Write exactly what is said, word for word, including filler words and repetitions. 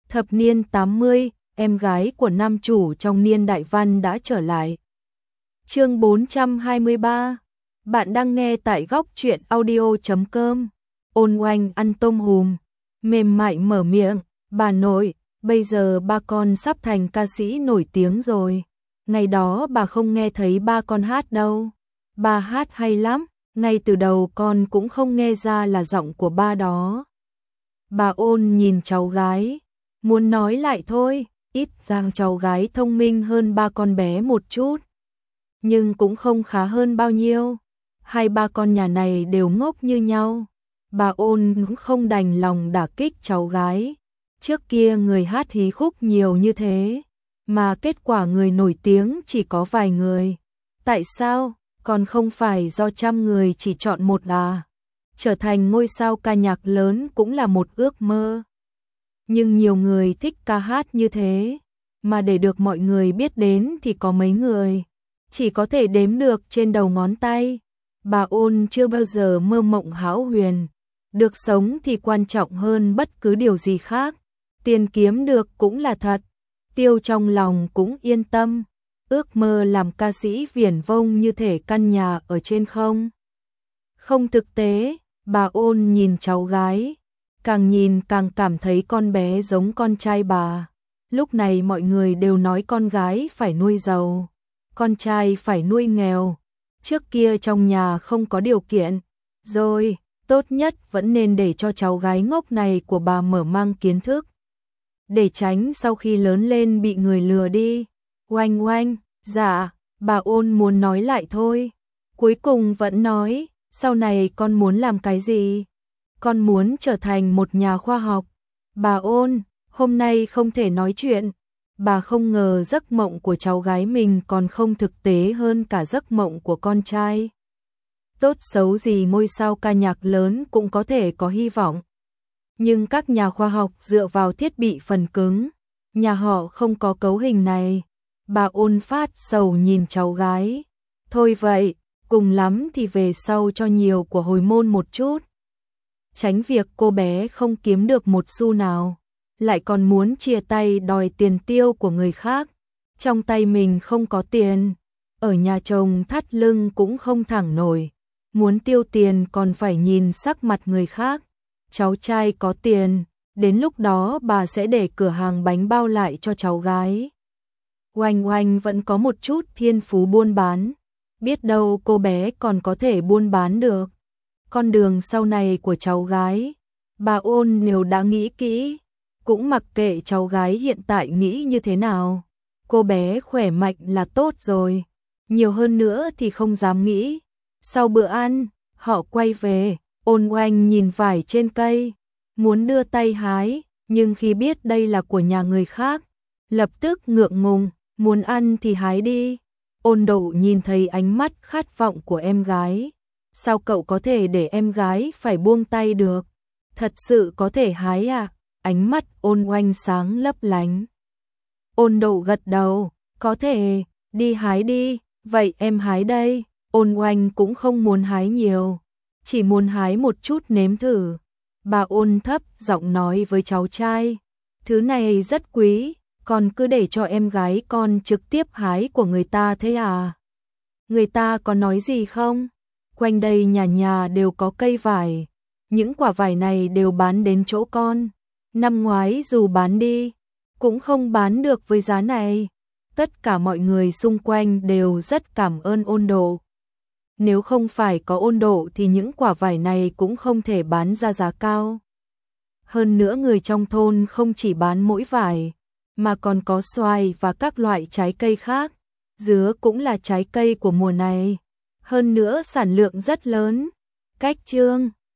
Thập niên tám mươi, em gái của nam chủ trong Niên Đại Văn đã trở lại. Chương bốn trăm hai mươi ba. Bạn đang nghe tại góc truyện audio chấm com. Ôn Oanh ăn tôm hùm, mềm mại mở miệng, "Bà nội, bây giờ ba con sắp thành ca sĩ nổi tiếng rồi. Ngày đó bà không nghe thấy ba con hát đâu. Ba hát hay lắm, ngay từ đầu con cũng không nghe ra là giọng của ba đó." Bà Ôn nhìn cháu gái, muốn nói lại thôi, ít ra cháu gái thông minh hơn ba con bé một chút, nhưng cũng không khá hơn bao nhiêu. Hai ba con nhà này đều ngốc như nhau. Bà Ôn cũng không đành lòng đả kích cháu gái. Trước kia người hát hí khúc nhiều như thế, mà kết quả người nổi tiếng chỉ có vài người. Tại sao? Còn không phải do trăm người chỉ chọn một à? Trở thành ngôi sao ca nhạc lớn cũng là một ước mơ. Nhưng nhiều người thích ca hát như thế, mà để được mọi người biết đến thì có mấy người, chỉ có thể đếm được trên đầu ngón tay. Bà Ôn chưa bao giờ mơ mộng hão huyền, được sống thì quan trọng hơn bất cứ điều gì khác. Tiền kiếm được cũng là thật, tiêu trong lòng cũng yên tâm. Ước mơ làm ca sĩ viển vông như thể căn nhà ở trên không. Không thực tế. Bà Ôn nhìn cháu gái, càng nhìn càng cảm thấy con bé giống con trai bà. Lúc này mọi người đều nói con gái phải nuôi giàu, con trai phải nuôi nghèo. Trước kia trong nhà không có điều kiện, rồi, tốt nhất vẫn nên để cho cháu gái ngốc này của bà mở mang kiến thức, để tránh sau khi lớn lên bị người lừa đi. Oanh oanh, dạ, bà Ôn muốn nói lại thôi, cuối cùng vẫn nói, sau này con muốn làm cái gì? Con muốn trở thành một nhà khoa học. Bà Ôn, hôm nay không thể nói chuyện. Bà không ngờ giấc mộng của cháu gái mình còn không thực tế hơn cả giấc mộng của con trai. Tốt xấu gì ngôi sao ca nhạc lớn cũng có thể có hy vọng. Nhưng các nhà khoa học dựa vào thiết bị phần cứng, nhà họ không có cấu hình này. Bà Ôn phát sầu nhìn cháu gái. Thôi vậy, cùng lắm thì về sau cho nhiều của hồi môn một chút. Tránh việc cô bé không kiếm được một xu nào, lại còn muốn chia tay đòi tiền tiêu của người khác. Trong tay mình không có tiền, ở nhà chồng thắt lưng cũng không thẳng nổi. Muốn tiêu tiền còn phải nhìn sắc mặt người khác. Cháu trai có tiền, đến lúc đó bà sẽ để cửa hàng bánh bao lại cho cháu gái. Oanh Oanh vẫn có một chút thiên phú buôn bán. Biết đâu cô bé còn có thể buôn bán được. Con đường sau này của cháu gái, bà Ôn nếu đã nghĩ kỹ, cũng mặc kệ cháu gái hiện tại nghĩ như thế nào. Cô bé khỏe mạnh là tốt rồi, nhiều hơn nữa thì không dám nghĩ. Sau bữa ăn, họ quay về, Ôn Oanh nhìn vải trên cây, muốn đưa tay hái, nhưng khi biết đây là của nhà người khác, lập tức ngượng ngùng, muốn ăn thì hái đi. Ôn Độ nhìn thấy ánh mắt khát vọng của em gái. Sao cậu có thể để em gái phải buông tay được? Thật sự có thể hái à? Ánh mắt Ôn Oanh sáng lấp lánh. Ôn Độ gật đầu, có thể, đi hái đi, vậy em hái đây. Ôn Oanh cũng không muốn hái nhiều, chỉ muốn hái một chút nếm thử. Bà Ôn thấp giọng nói với cháu trai, thứ này rất quý, con cứ để cho em gái con trực tiếp hái của người ta thế à? Người ta có nói gì không? Quanh đây nhà nhà đều có cây vải, những quả vải này đều bán đến chỗ con. Năm ngoái dù bán đi, cũng không bán được với giá này. Tất cả mọi người xung quanh đều rất cảm ơn Ôn Độ. Nếu không phải có Ôn Độ thì những quả vải này cũng không thể bán ra giá cao. Hơn nữa người trong thôn không chỉ bán mỗi vải, mà còn có xoài và các loại trái cây khác. Dứa cũng là trái cây của mùa này, hơn nữa sản lượng rất lớn. Cách chương